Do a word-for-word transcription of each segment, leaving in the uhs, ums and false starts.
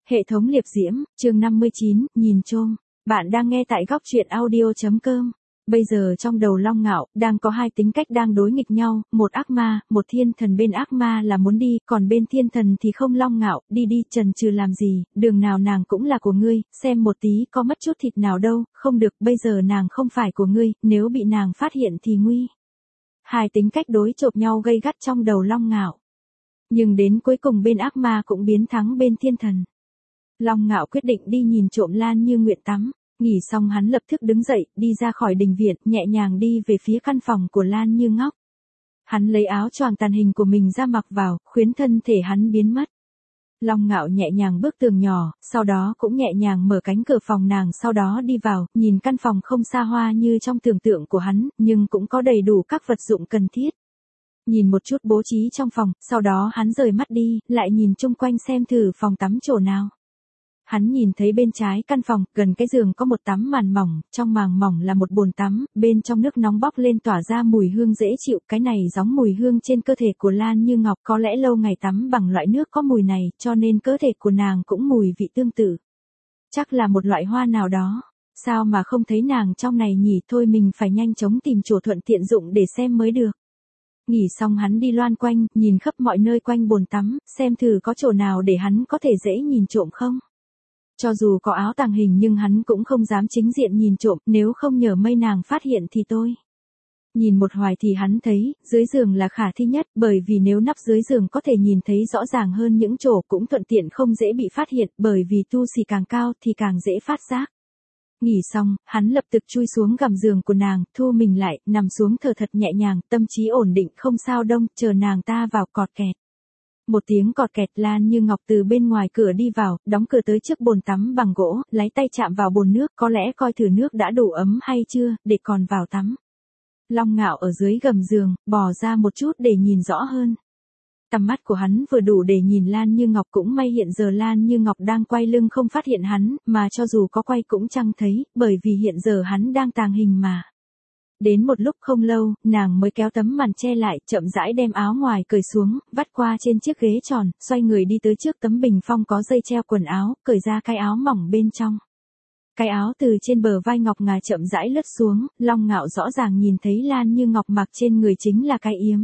Hệ thống liệp diễm, chương năm mươi chín, nhìn trôm. Bạn đang nghe tại góc truyện audio chấm com. Bây giờ trong đầu Long Ngạo, đang có hai tính cách đang đối nghịch nhau, một ác ma, một thiên thần. Bên ác ma là muốn đi, còn bên thiên thần thì không. Long Ngạo, đi đi, chần chừ làm gì, đường nào nàng cũng là của ngươi, xem một tí có mất chút thịt nào đâu, không được, bây giờ nàng không phải của ngươi, nếu bị nàng phát hiện thì nguy. Hai tính cách đối chộp nhau gay gắt trong đầu Long Ngạo. Nhưng đến cuối cùng bên ác ma cũng biến thắng bên thiên thần. Long Ngạo quyết định đi nhìn trộm Lan Như Nguyệt tắm, nghỉ xong hắn lập tức đứng dậy, đi ra khỏi đình viện, nhẹ nhàng đi về phía căn phòng của Lan Như Ngọc. Hắn lấy áo choàng tàn hình của mình ra mặc vào, khuyến thân thể hắn biến mất. Long Ngạo nhẹ nhàng bước tường nhỏ, sau đó cũng nhẹ nhàng mở cánh cửa phòng nàng, sau đó đi vào, nhìn căn phòng không xa hoa như trong tưởng tượng của hắn, nhưng cũng có đầy đủ các vật dụng cần thiết. Nhìn một chút bố trí trong phòng, sau đó hắn rời mắt đi, lại nhìn chung quanh xem thử phòng tắm chỗ nào. Hắn nhìn thấy bên trái căn phòng, gần cái giường có một tấm màn mỏng, trong màng mỏng là một bồn tắm, bên trong nước nóng bốc lên tỏa ra mùi hương dễ chịu, cái này giống mùi hương trên cơ thể của Lan Như Ngọc, có lẽ lâu ngày tắm bằng loại nước có mùi này, cho nên cơ thể của nàng cũng mùi vị tương tự. Chắc là một loại hoa nào đó, sao mà không thấy nàng trong này nhỉ, thôi mình phải nhanh chóng tìm chỗ thuận tiện dụng để xem mới được. Nghỉ xong hắn đi loan quanh, nhìn khắp mọi nơi quanh bồn tắm, xem thử có chỗ nào để hắn có thể dễ nhìn trộm không. Cho dù có áo tàng hình nhưng hắn cũng không dám chính diện nhìn trộm, nếu không nhờ mây nàng phát hiện thì tôi. Nhìn một hoài thì hắn thấy, dưới giường là khả thi nhất, bởi vì nếu nắp dưới giường có thể nhìn thấy rõ ràng hơn những chỗ, cũng thuận tiện không dễ bị phát hiện, bởi vì tu sĩ càng cao thì càng dễ phát giác. Nghỉ xong, hắn lập tức chui xuống gầm giường của nàng, thu mình lại, nằm xuống thở thật nhẹ nhàng, tâm trí ổn định, không sao đông, chờ nàng ta vào, cọt kẹt. Một tiếng cọt kẹt, Lan Như Ngọc từ bên ngoài cửa đi vào, đóng cửa tới trước bồn tắm bằng gỗ, lấy tay chạm vào bồn nước, có lẽ coi thử nước đã đủ ấm hay chưa, để còn vào tắm. Long Ngạo ở dưới gầm giường, bò ra một chút để nhìn rõ hơn. Tầm mắt của hắn vừa đủ để nhìn Lan Như Ngọc, cũng may hiện giờ Lan Như Ngọc đang quay lưng không phát hiện hắn, mà cho dù có quay cũng chẳng thấy, bởi vì hiện giờ hắn đang tàng hình mà. Đến một lúc không lâu, nàng mới kéo tấm màn che lại, chậm rãi đem áo ngoài cởi xuống, vắt qua trên chiếc ghế tròn, xoay người đi tới trước tấm bình phong có dây treo quần áo, cởi ra cái áo mỏng bên trong. Cái áo từ trên bờ vai ngọc ngà chậm rãi lướt xuống, Long Ngạo rõ ràng nhìn thấy Lan Như Ngọc mặc trên người chính là cái yếm.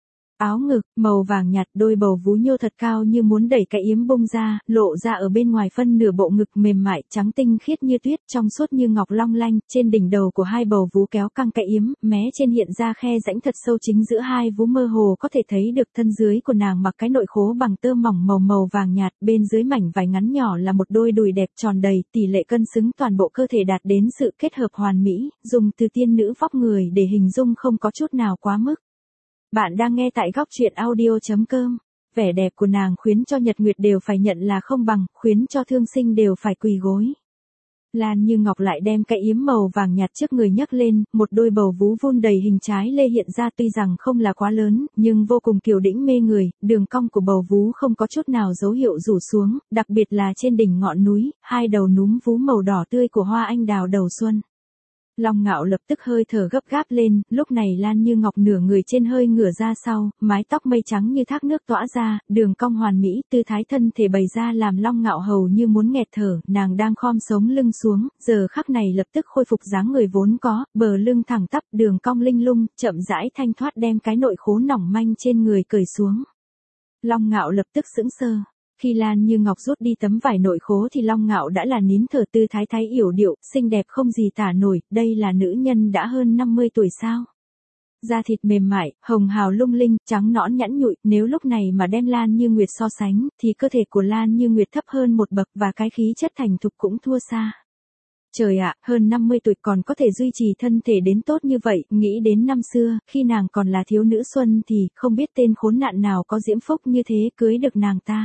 Áo ngực, màu vàng nhạt, đôi bầu vú nhô thật cao như muốn đẩy cái yếm bung ra, lộ ra ở bên ngoài phân nửa bộ ngực mềm mại, trắng tinh khiết như tuyết, trong suốt như ngọc long lanh, trên đỉnh đầu của hai bầu vú kéo căng cái yếm, mé trên hiện ra khe rãnh thật sâu, chính giữa hai vú mơ hồ có thể thấy được thân dưới của nàng mặc cái nội khố bằng tơ mỏng màu màu vàng nhạt, bên dưới mảnh vải ngắn nhỏ là một đôi đùi đẹp tròn đầy, tỷ lệ cân xứng toàn bộ cơ thể đạt đến sự kết hợp hoàn mỹ, dùng từ tiên nữ vóc người để hình dung không có chút nào quá mức. Bạn đang nghe tại góc truyện audio chấm com. Vẻ đẹp của nàng khuyến cho Nhật Nguyệt đều phải nhận là không bằng, khuyến cho thương sinh đều phải quỳ gối. Lan Như Ngọc lại đem cái yếm màu vàng nhạt trước người nhấc lên, một đôi bầu vú vun đầy hình trái lê hiện ra, tuy rằng không là quá lớn, nhưng vô cùng kiều đĩnh mê người, đường cong của bầu vú không có chút nào dấu hiệu rủ xuống, đặc biệt là trên đỉnh ngọn núi, hai đầu núm vú màu đỏ tươi của hoa anh đào đầu xuân. Long Ngạo lập tức hơi thở gấp gáp lên, lúc này Lan Như Ngọc nửa người trên hơi ngửa ra sau, mái tóc mây trắng như thác nước tỏa ra, đường cong hoàn mỹ, tư thái thân thể bày ra làm Long Ngạo hầu như muốn nghẹt thở, nàng đang khom sống lưng xuống, giờ khắc này lập tức khôi phục dáng người vốn có, bờ lưng thẳng tắp, đường cong linh lung, chậm rãi thanh thoát đem cái nội khố mỏng manh trên người cởi xuống. Long Ngạo lập tức sững sờ. Khi Lan Như Ngọc rút đi tấm vải nội khố thì Long Ngạo đã là nín thở, tư thái thái yểu điệu, xinh đẹp không gì tả nổi, đây là nữ nhân đã hơn năm mươi tuổi sao. Da thịt mềm mại, hồng hào lung linh, trắng nõn nhẵn nhụi, nếu lúc này mà đem Lan Như Nguyệt so sánh, thì cơ thể của Lan Như Nguyệt thấp hơn một bậc và cái khí chất thành thục cũng thua xa. Trời ạ, hơn năm mươi tuổi còn có thể duy trì thân thể đến tốt như vậy, nghĩ đến năm xưa, khi nàng còn là thiếu nữ xuân thì không biết tên khốn nạn nào có diễm phúc như thế cưới được nàng ta.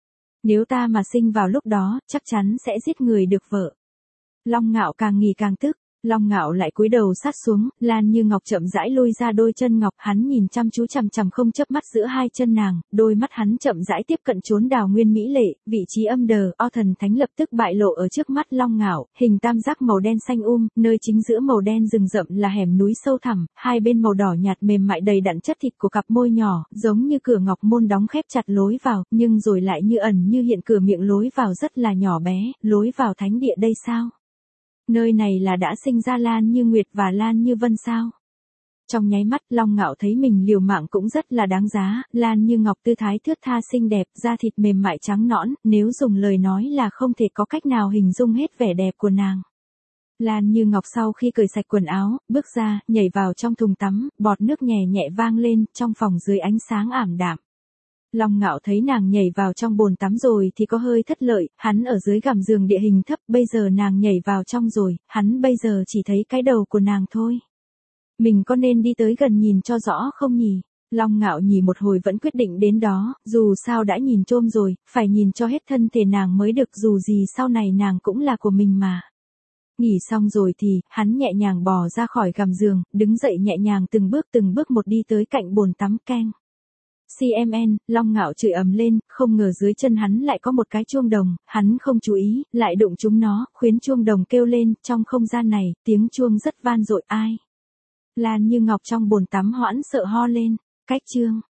Nếu ta mà sinh vào lúc đó, chắc chắn sẽ giết người được vợ. Long Ngạo càng nghĩ càng tức, Long Ngạo lại cúi đầu sát xuống, Lan Như Ngọc chậm rãi lôi ra đôi chân ngọc, hắn nhìn chăm chú chằm chằm không chớp mắt giữa hai chân nàng, đôi mắt hắn chậm rãi tiếp cận chốn đào nguyên mỹ lệ, vị trí âm đờ, o thần thánh lập tức bại lộ ở trước mắt Long Ngạo, hình tam giác màu đen xanh um, nơi chính giữa màu đen rừng rậm là hẻm núi sâu thẳm, hai bên màu đỏ nhạt mềm mại đầy đặn chất thịt của cặp môi nhỏ, giống như cửa ngọc môn đóng khép chặt lối vào, nhưng rồi lại như ẩn như hiện, cửa miệng lối vào rất là nhỏ bé, lối vào thánh địa đây sao? Nơi này là đã sinh ra Lan Như Nguyệt và Lan Như Vân sao? Trong nháy mắt, Long Ngạo thấy mình liều mạng cũng rất là đáng giá, Lan Như Ngọc tư thái thướt tha xinh đẹp, da thịt mềm mại trắng nõn, nếu dùng lời nói là không thể có cách nào hình dung hết vẻ đẹp của nàng. Lan Như Ngọc sau khi cởi sạch quần áo, bước ra, nhảy vào trong thùng tắm, bọt nước nhẹ nhẹ vang lên, trong phòng dưới ánh sáng ảm đạm. Long Ngạo thấy nàng nhảy vào trong bồn tắm rồi thì có hơi thất lợi, hắn ở dưới gầm giường địa hình thấp, bây giờ nàng nhảy vào trong rồi, hắn bây giờ chỉ thấy cái đầu của nàng thôi. Mình có nên đi tới gần nhìn cho rõ không nhỉ? Long Ngạo nhỉ một hồi vẫn quyết định đến đó, dù sao đã nhìn trôm rồi, phải nhìn cho hết thân thể nàng mới được, dù gì sau này nàng cũng là của mình mà. Nghỉ xong rồi thì, hắn nhẹ nhàng bò ra khỏi gầm giường, đứng dậy nhẹ nhàng từng bước từng bước một đi tới cạnh bồn tắm keng. xê em en, Long Ngạo chửi ầm lên, không ngờ dưới chân hắn lại có một cái chuông đồng, hắn không chú ý, lại đụng trúng nó, khuyến chuông đồng kêu lên, trong không gian này, tiếng chuông rất van dội, ai? Lan Như Ngọc trong bồn tắm hoãn sợ ho lên, cách chương.